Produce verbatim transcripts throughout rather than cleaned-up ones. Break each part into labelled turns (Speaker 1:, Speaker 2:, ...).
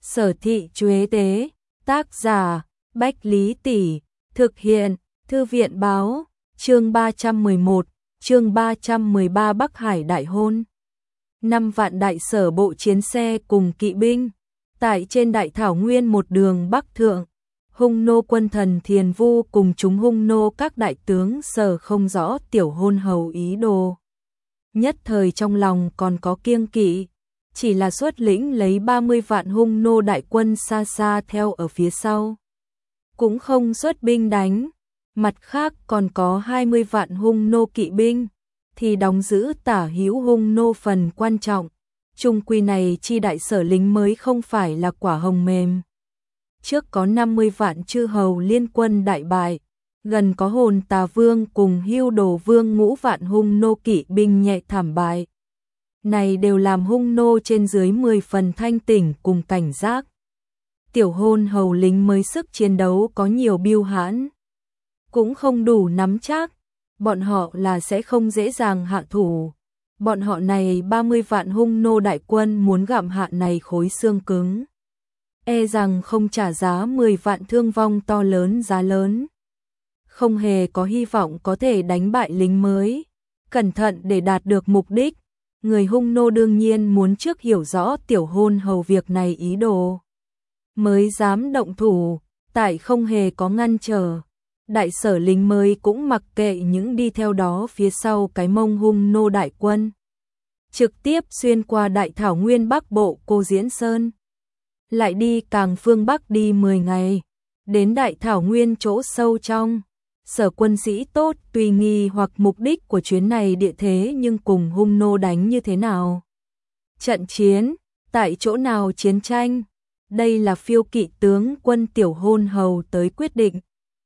Speaker 1: Sở Thị Chuế Tế, tác giả, Bách Lý Tỷ, thực hiện, Thư viện Báo, chương ba trăm mười một, chương ba trăm mười ba Bắc Hải đại hôn. Năm vạn đại sở bộ chiến xe cùng kỵ binh, tại trên đại thảo nguyên một đường bắc thượng, hung nô quân thần Thiền Vu cùng chúng hung nô các đại tướng sở không rõ tiểu hôn hầu ý đồ. Nhất thời trong lòng còn có kiêng kỵ, chỉ là xuất lĩnh lấy ba mươi vạn hung nô đại quân xa xa theo ở phía sau. Cũng không xuất binh đánh, mặt khác còn có hai mươi vạn hung nô kỵ binh, thì đóng giữ tả hữu hung nô phần quan trọng. Trung quy này chi đại sở lính mới không phải là quả hồng mềm. Trước có năm mươi vạn chư hầu liên quân đại bại, gần có Hồn Tà Vương cùng Hưu Đồ Vương ngũ vạn hung nô kỵ binh nhẹ thảm bại. Này đều làm hung nô trên dưới mười phần thanh tỉnh cùng cảnh giác. Tiểu hôn hầu lính mới sức chiến đấu có nhiều biêu hãn, cũng không đủ nắm chắc, bọn họ là sẽ không dễ dàng hạ thủ. Bọn họ này ba mươi vạn hung nô đại quân muốn gặm hạ này khối xương cứng, e rằng không trả giá mười vạn thương vong to lớn giá lớn. Không hề có hy vọng có thể đánh bại lính mới. Cẩn thận để đạt được mục đích, người hung nô đương nhiên muốn trước hiểu rõ tiểu hôn hầu việc này ý đồ, mới dám động thủ, tại không hề có ngăn trở. Đại sở lính mới cũng mặc kệ những đi theo đó phía sau cái mông hung nô đại quân, trực tiếp xuyên qua đại thảo nguyên bắc bộ Cô Diễn Sơn, lại đi càng phương bắc đi mười ngày, đến đại thảo nguyên chỗ sâu trong. Sở quân sĩ tốt tùy nghi hoặc mục đích của chuyến này địa thế nhưng cùng hung nô đánh như thế nào, trận chiến, tại chỗ nào chiến tranh, đây là phiêu kỵ tướng quân tiểu hôn hầu tới quyết định.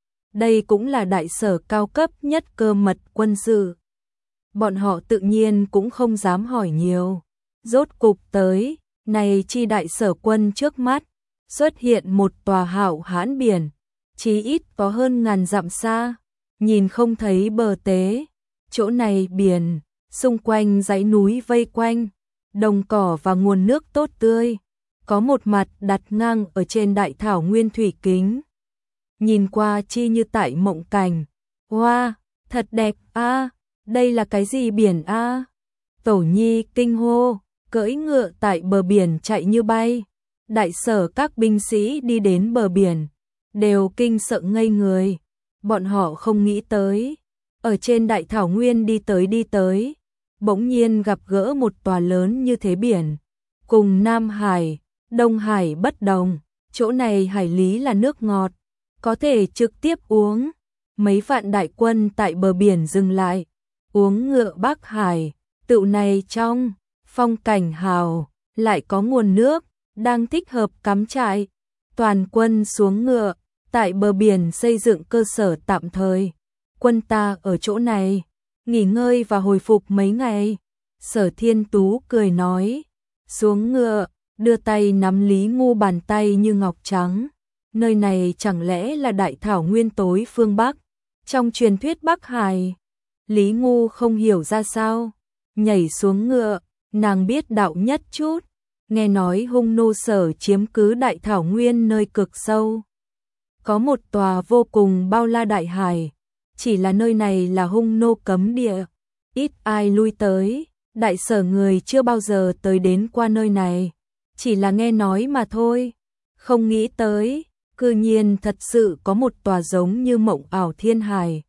Speaker 1: Đây cũng là đại sở cao cấp nhất cơ mật quân sự. Bọn họ tự nhiên cũng không dám hỏi nhiều. Rốt cục tới, này chi đại sở quân trước mắt, xuất hiện một tòa hảo hãn biển, chí ít có hơn ngàn dặm xa, nhìn không thấy bờ tế. Chỗ này biển, xung quanh dãy núi vây quanh, đồng cỏ và nguồn nước tốt tươi, có một mặt đặt ngang ở trên đại thảo nguyên thủy kính. Nhìn qua chi như tại mộng cảnh. Wow, thật đẹp a, à, đây là cái gì biển a? À? Tổ Nhi kinh hô, cưỡi ngựa tại bờ biển chạy như bay. Đại sở các binh sĩ đi đến bờ biển, đều kinh sợ ngây người. Bọn họ không nghĩ tới, ở trên đại thảo nguyên đi tới đi tới, bỗng nhiên gặp gỡ một tòa lớn như thế biển. Cùng Nam Hải, Đông Hải bất đồng, chỗ này hải lý là nước ngọt, có thể trực tiếp uống. Mấy vạn đại quân tại bờ biển dừng lại, uống ngựa Bắc Hải, tựu này trong, phong cảnh hào, lại có nguồn nước, đang thích hợp cắm trại. Toàn quân xuống ngựa, tại bờ biển xây dựng cơ sở tạm thời. Quân ta ở chỗ này, nghỉ ngơi và hồi phục mấy ngày. Sở Thiên Tú cười nói, xuống ngựa, đưa tay nắm Lý Ngu bàn tay như ngọc trắng. Nơi này chẳng lẽ là đại thảo nguyên tối phương Bắc, trong truyền thuyết Bắc Hải? Lý Ngu không hiểu ra sao, nhảy xuống ngựa, nàng biết đạo nhất chút, nghe nói hung nô sở chiếm cứ đại thảo nguyên nơi cực sâu. Có một tòa vô cùng bao la đại hải, chỉ là nơi này là hung nô cấm địa, ít ai lui tới, đại sở người chưa bao giờ tới đến qua nơi này, chỉ là nghe nói mà thôi, không nghĩ tới. Cư nhiên thật sự có một tòa giống như mộng ảo thiên hải.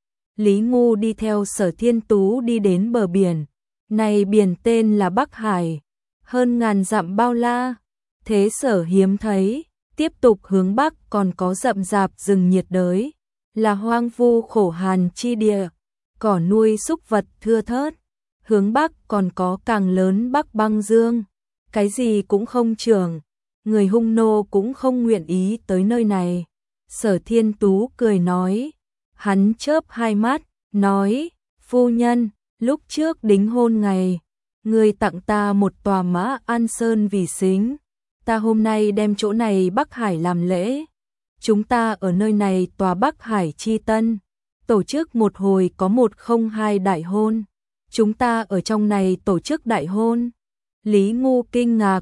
Speaker 1: Lý Ngu đi theo Sở Thiên Tú đi đến bờ biển. Này biển tên là Bắc Hải, hơn ngàn dặm bao la, thế sở hiếm thấy. Tiếp tục hướng Bắc còn có rậm rạp rừng nhiệt đới, là hoang vu khổ hàn chi địa, cỏ nuôi súc vật thưa thớt. Hướng Bắc còn có càng lớn Bắc băng dương, cái gì cũng không trưởng. Người hung nô cũng không nguyện ý tới nơi này. Sở Thiên Tú cười nói, hắn chớp hai mắt, nói, phu nhân, lúc trước đính hôn ngày, người tặng ta một tòa Mã An Sơn vì xính, ta hôm nay đem chỗ này Bắc Hải làm lễ. Chúng ta ở nơi này tòa Bắc Hải chi tân, tổ chức một hồi có một không hai đại hôn. Chúng ta ở trong này tổ chức đại hôn. Lý Ngu kinh ngạc,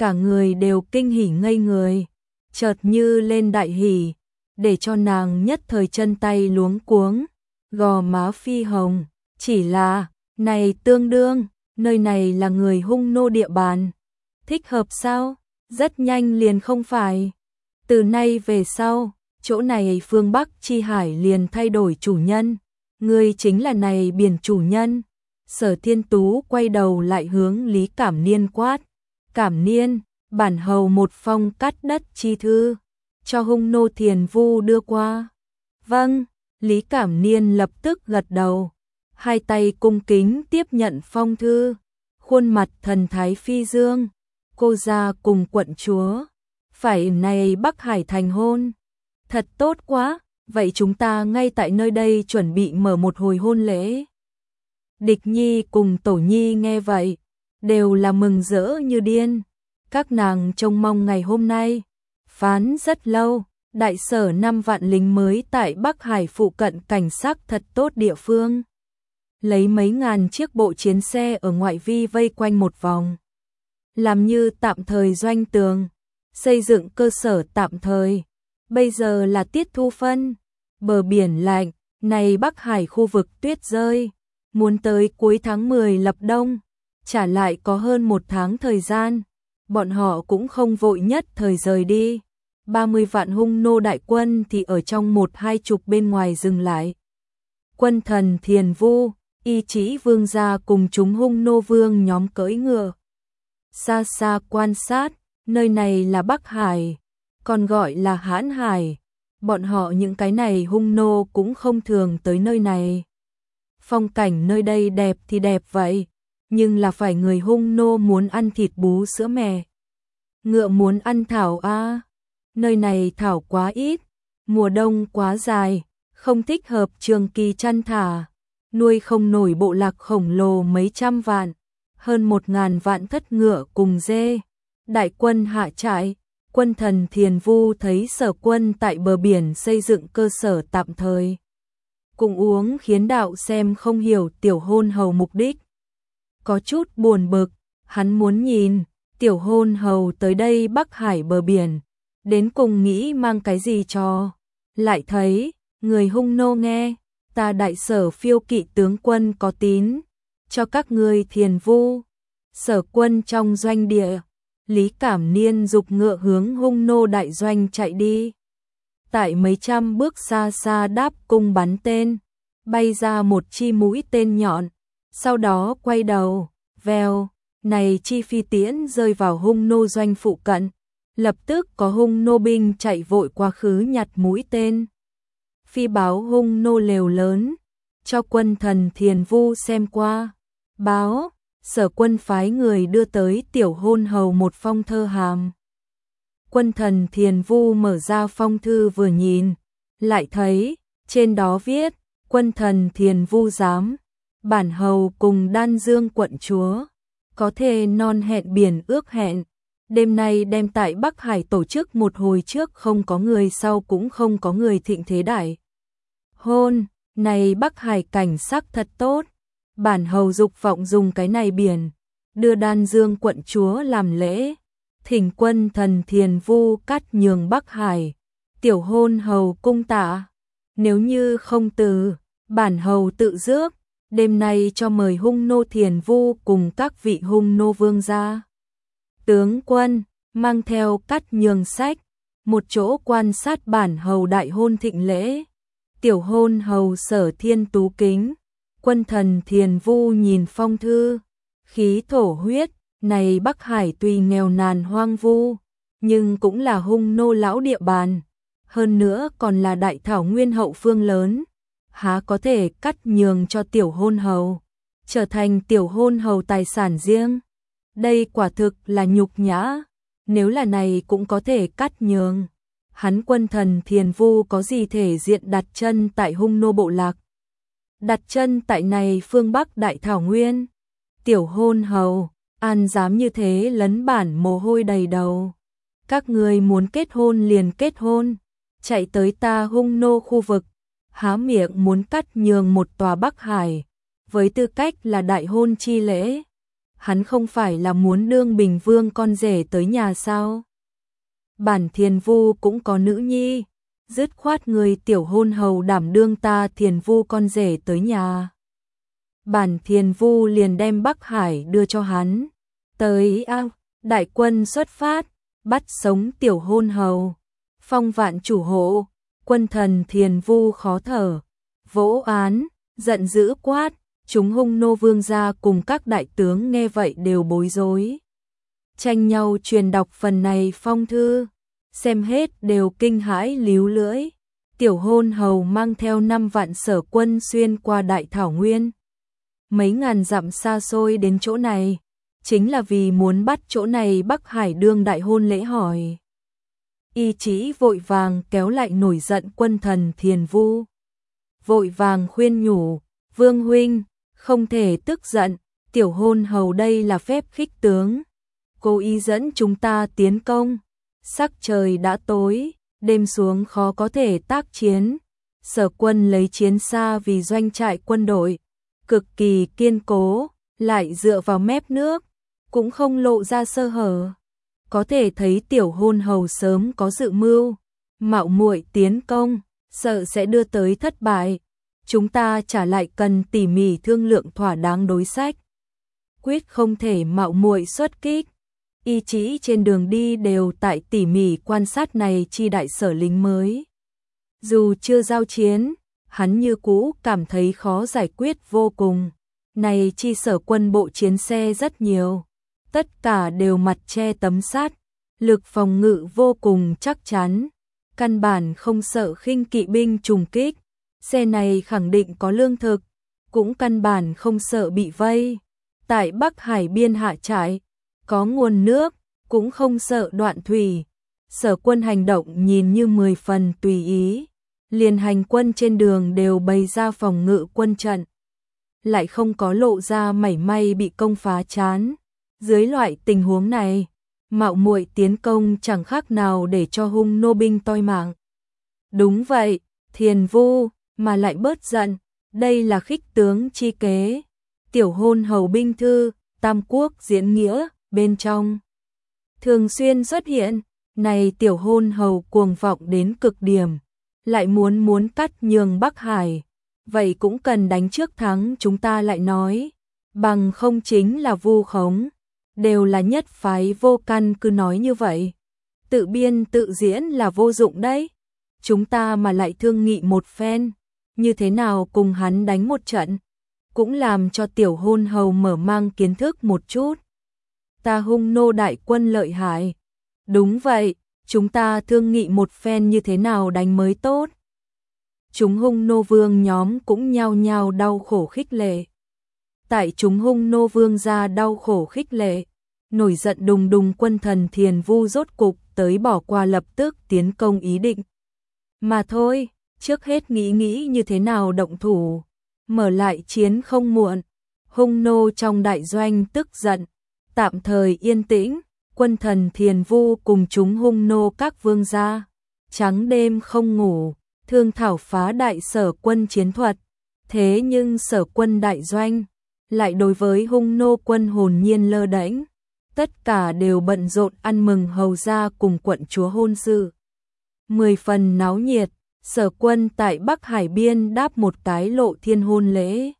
Speaker 1: cả người đều kinh hỉ ngây người, chợt như lên đại hỉ, để cho nàng nhất thời chân tay luống cuống, gò má phi hồng, chỉ là, này tương đương, nơi này là người Hung nô địa bàn, thích hợp sao? Rất nhanh liền không phải. Từ nay về sau, chỗ này phương Bắc chi hải liền thay đổi chủ nhân, ngươi chính là này biển chủ nhân. Sở Thiên Tú quay đầu lại hướng Lý Cảm Niên quát, Cảm Niên, bản hầu một phong cắt đất chi thư, cho Hung nô Thiền Vu đưa qua. Vâng, Lý Cảm Niên lập tức gật đầu, hai tay cung kính tiếp nhận phong thư, khuôn mặt thần thái phi dương, cô ra cùng quận chúa, phải này Bắc Hải thành hôn. Thật tốt quá, vậy chúng ta ngay tại nơi đây chuẩn bị mở một hồi hôn lễ. Địch Nhi cùng Tổ Nhi nghe vậy, đều là mừng rỡ như điên, các nàng trông mong ngày hôm nay. Phán rất lâu, đại sở năm vạn lính mới tại Bắc Hải phụ cận cảnh sắc thật tốt địa phương. Lấy mấy ngàn chiếc bộ chiến xe ở ngoại vi vây quanh một vòng, làm như tạm thời doanh tường, xây dựng cơ sở tạm thời. Bây giờ là tiết thu phân, bờ biển lạnh, này Bắc Hải khu vực tuyết rơi, muốn tới cuối tháng mười lập đông, trả lại có hơn một tháng thời gian, bọn họ cũng không vội nhất thời rời đi. ba mươi vạn Hung nô đại quân thì ở trong một hai chục bên ngoài dừng lại. Quân thần Thiền Vu, Y Chỉ Vương gia cùng chúng Hung nô vương nhóm cưỡi ngựa, xa xa quan sát, nơi này là Bắc Hải, còn gọi là Hãn Hải, bọn họ những cái này Hung nô cũng không thường tới nơi này. Phong cảnh nơi đây đẹp thì đẹp vậy, nhưng là phải người Hung nô muốn ăn thịt bú sữa mẹ, ngựa muốn ăn thảo a. Nơi này thảo quá ít, mùa đông quá dài, không thích hợp trường kỳ chăn thả, nuôi không nổi bộ lạc khổng lồ mấy trăm vạn, hơn một ngàn vạn thất ngựa cùng dê. Đại quân hạ trại, quân thần Thiền Vu thấy sở quân tại bờ biển xây dựng cơ sở tạm thời. Cùng uống khiến đạo xem không hiểu tiểu hôn hầu mục đích. Có chút buồn bực, hắn muốn nhìn, tiểu hôn hầu tới đây Bắc Hải bờ biển, đến cùng nghĩ mang cái gì cho. Lại thấy, người Hung nô nghe, ta đại sở phiêu kỵ tướng quân có tín, cho các ngươi Thiền Vu. Sở quân trong doanh địa, Lý Cảm Niên dục ngựa hướng Hung nô đại doanh chạy đi. Tại mấy trăm bước xa xa đáp cung bắn tên, bay ra một chi mũi tên nhọn, sau đó quay đầu, vèo, này chi phi tiễn rơi vào Hung nô doanh phụ cận, lập tức có Hung nô binh chạy vội quá khứ nhặt mũi tên. Phi báo Hung nô lều lớn, cho quân thần Thiền Vu xem qua, báo, sở quân phái người đưa tới tiểu hôn hầu một phong thơ hàm. Quân thần Thiền Vu mở ra phong thư vừa nhìn, lại thấy, trên đó viết, quân thần Thiền Vu giám, bản hầu cùng Đan Dương quận chúa, có thể non hẹn biển ước hẹn, đêm nay đem tại Bắc Hải tổ chức một hồi trước không có người sau cũng không có người thịnh thế đại hôn, này Bắc Hải cảnh sắc thật tốt, bản hầu dục vọng dùng cái này biển, đưa Đan Dương quận chúa làm lễ, thỉnh quân thần Thiền Vu cắt nhường Bắc Hải, tiểu hôn hầu cung tạ, nếu như không từ, bản hầu tự rước, đêm nay cho mời Hung nô Thiền Vu cùng các vị Hung nô vương gia. Tướng quân, mang theo cắt nhường sách, một chỗ quan sát bản hầu đại hôn thịnh lễ, tiểu hôn hầu Sở Thiên Tú kính, quân thần Thiền Vu nhìn phong thư, khí thổ huyết, này Bắc Hải tuy nghèo nàn hoang vu, nhưng cũng là Hung nô lão địa bàn, hơn nữa còn là đại thảo nguyên hậu phương lớn, há có thể cắt nhường cho tiểu hôn hầu, trở thành tiểu hôn hầu tài sản riêng. Đây quả thực là nhục nhã, nếu là này cũng có thể cắt nhường. Hắn quân thần Thiền Vu có gì thể diện đặt chân tại Hung nô bộ lạc, đặt chân tại này phương Bắc đại thảo nguyên. Tiểu hôn hầu, an dám như thế lấn bản mồ hôi đầy đầu. Các người muốn kết hôn liền kết hôn, chạy tới ta Hung nô khu vực, há miệng muốn cắt nhường một tòa Bắc Hải, với tư cách là đại hôn chi lễ. hắn không phải là muốn đương Bình Vương con rể tới nhà sao? Bản Thiền Vu cũng có nữ nhi, dứt khoát người tiểu hôn hầu đảm đương ta Thiền Vu con rể tới nhà. Bản Thiền Vu liền đem Bắc Hải đưa cho hắn. Tới a, đại quân xuất phát, bắt sống tiểu hôn hầu. Phong vạn chủ hộ, quân thần Thiền Vu khó thở, vỗ án, giận dữ quát, chúng Hung nô vương gia cùng các đại tướng nghe vậy đều bối rối. Tranh nhau truyền đọc phần này phong thư, xem hết đều kinh hãi líu lưỡi. Tiểu hôn hầu mang theo năm vạn sở quân xuyên qua đại thảo nguyên. Mấy ngàn dặm xa xôi đến chỗ này, chính là vì muốn bắt chỗ này Bắc Hải đương đại hôn lễ hỏi. Y Chỉ vội vàng kéo lại nổi giận quân thần Thiền Vu. Vội vàng khuyên nhủ, Vương huynh, không thể tức giận, tiểu hôn hầu đây là phép khích tướng. Cô ý dẫn chúng ta tiến công, sắc trời đã tối, đêm xuống khó có thể tác chiến. Sở quân lấy chiến xa vì doanh trại quân đội, cực kỳ kiên cố, lại dựa vào mép nước, cũng không lộ ra sơ hở. Có thể thấy tiểu hôn hầu sớm có dự mưu, mạo muội tiến công, sợ sẽ đưa tới thất bại. Chúng ta trả lại cần tỉ mỉ thương lượng thỏa đáng đối sách. Quyết không thể mạo muội xuất kích. Y Chỉ trên đường đi đều tại tỉ mỉ quan sát này chi đại sở lính mới. Dù chưa giao chiến, hắn như cũ cảm thấy khó giải quyết vô cùng. Này chi sở quân bộ chiến xe rất nhiều, tất cả đều mặt che tấm sắt, lực phòng ngự vô cùng chắc chắn, căn bản không sợ khinh kỵ binh trùng kích. Xe này khẳng định có lương thực, cũng căn bản không sợ bị vây. Tại Bắc Hải biên hạ trại, có nguồn nước, cũng không sợ đoạn thủy. Sở quân hành động nhìn như mười phần tùy ý, liền hành quân trên đường đều bày ra phòng ngự quân trận, lại không có lộ ra mảy may bị công phá chán. Dưới loại tình huống này, mạo muội tiến công chẳng khác nào để cho Hung nô binh toi mạng. Đúng vậy, Thiền Vu, mà lại bớt giận, đây là khích tướng chi kế. Tiểu hôn hầu binh thư, Tam Quốc diễn nghĩa, bên trong thường xuyên xuất hiện, này tiểu hôn hầu cuồng vọng đến cực điểm, lại muốn muốn cắt nhường Bắc Hải, vậy cũng cần đánh trước thắng chúng ta lại nói, bằng không chính là vu khống, đều là nhất phái vô căn cứ nói như vậy. Tự biên tự diễn là vô dụng đấy, chúng ta mà lại thương nghị một phen, như thế nào cùng hắn đánh một trận, cũng làm cho tiểu hôn hầu mở mang kiến thức một chút. Ta Hung nô đại quân lợi hại. Đúng vậy, chúng ta thương nghị một phen như thế nào đánh mới tốt. Chúng Hung nô vương nhóm cũng nhao nhao đau khổ khích lệ. Tại chúng Hung nô vương ra đau khổ khích lệ, nổi giận đùng đùng quân thần Thiền Vu rốt cục tới bỏ qua lập tức tiến công ý định. Mà thôi, trước hết nghĩ nghĩ như thế nào động thủ, mở lại chiến không muộn. Hung nô trong đại doanh tức giận, tạm thời yên tĩnh, quân thần Thiền Vu cùng chúng Hung nô các vương gia, trắng đêm không ngủ, thương thảo phá đại sở quân chiến thuật. Thế nhưng sở quân đại doanh, lại đối với Hung nô quân hồn nhiên lơ đễnh, tất cả đều bận rộn ăn mừng hầu gia cùng quận chúa hôn sự. Mười phần náo nhiệt, sở quân tại Bắc Hải biên đáp một cái lộ thiên hôn lễ.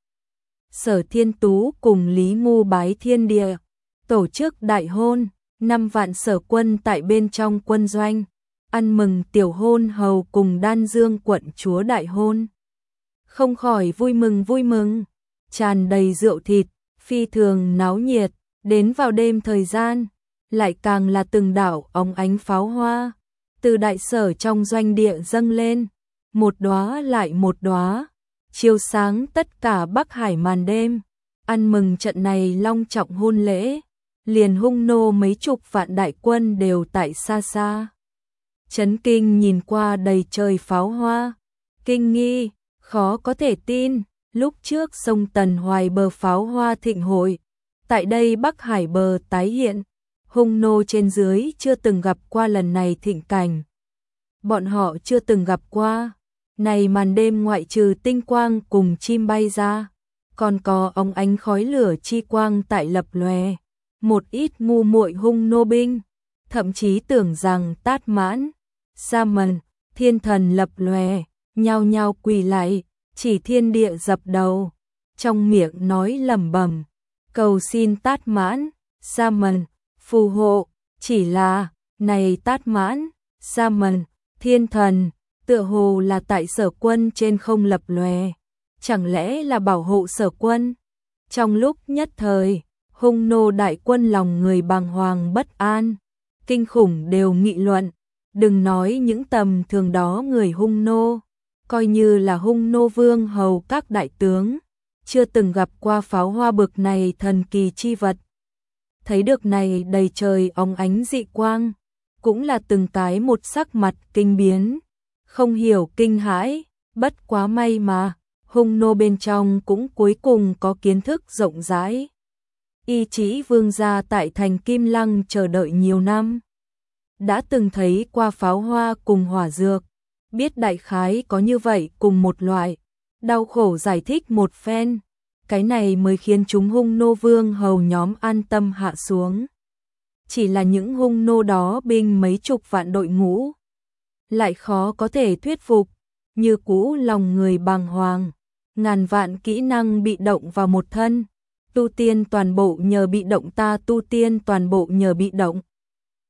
Speaker 1: Sở Thiên Tú cùng Lý Ngu bái thiên địa, tổ chức đại hôn, năm vạn sở quân tại bên trong quân doanh, ăn mừng tiểu hôn hầu cùng Đan Dương quận chúa đại hôn. Không khỏi vui mừng vui mừng, tràn đầy rượu thịt, phi thường náo nhiệt, đến vào đêm thời gian, lại càng là từng đảo óng ánh pháo hoa, từ đại sở trong doanh địa dâng lên, một đóa lại một đóa, chiếu sáng tất cả Bắc Hải màn đêm. Ăn mừng trận này long trọng hôn lễ, liền Hung nô mấy chục vạn đại quân đều tại xa xa. Chấn kinh nhìn qua đầy trời pháo hoa, kinh nghi, khó có thể tin, lúc trước sông Tần Hoài bờ pháo hoa thịnh hội, tại đây Bắc Hải bờ tái hiện, Hung nô trên dưới chưa từng gặp qua lần này thịnh cảnh. Bọn họ chưa từng gặp qua, này màn đêm ngoại trừ tinh quang cùng chim bay ra, còn có óng ánh khói lửa chi quang tại lập lòe. Một ít ngu muội hung nô binh, thậm chí tưởng rằng Tát Mãn, Sa Mần, thiên thần lập lòe, nhao nhao quỳ lại, chỉ thiên địa dập đầu, trong miệng nói lẩm bẩm, cầu xin Tát Mãn, Sa Mần, phù hộ, chỉ là, này Tát Mãn, Sa Mần, thiên thần, tựa hồ là tại Sở Quân trên không lập lòe, chẳng lẽ là bảo hộ Sở Quân? Trong lúc nhất thời, hung nô đại quân lòng người bàng hoàng bất an, kinh khủng đều nghị luận, đừng nói những tầm thường đó người hung nô, coi như là hung nô vương hầu các đại tướng, chưa từng gặp qua pháo hoa bực này thần kỳ chi vật. Thấy được này đầy trời óng ánh dị quang, cũng là từng cái một sắc mặt kinh biến, không hiểu kinh hãi, bất quá may mà, hung nô bên trong cũng cuối cùng có kiến thức rộng rãi. Y Chỉ vương gia tại thành Kim Lăng chờ đợi nhiều năm, đã từng thấy qua pháo hoa cùng hỏa dược, biết đại khái có như vậy cùng một loại, đau khổ giải thích một phen, cái này mới khiến chúng hung nô vương hầu nhóm an tâm hạ xuống. Chỉ là những hung nô đó binh mấy chục vạn đội ngũ, lại khó có thể thuyết phục, như cũ lòng người bàng hoàng, ngàn vạn kỹ năng bị động vào một thân, tu tiên toàn bộ nhờ bị động ta tu tiên toàn bộ nhờ bị động.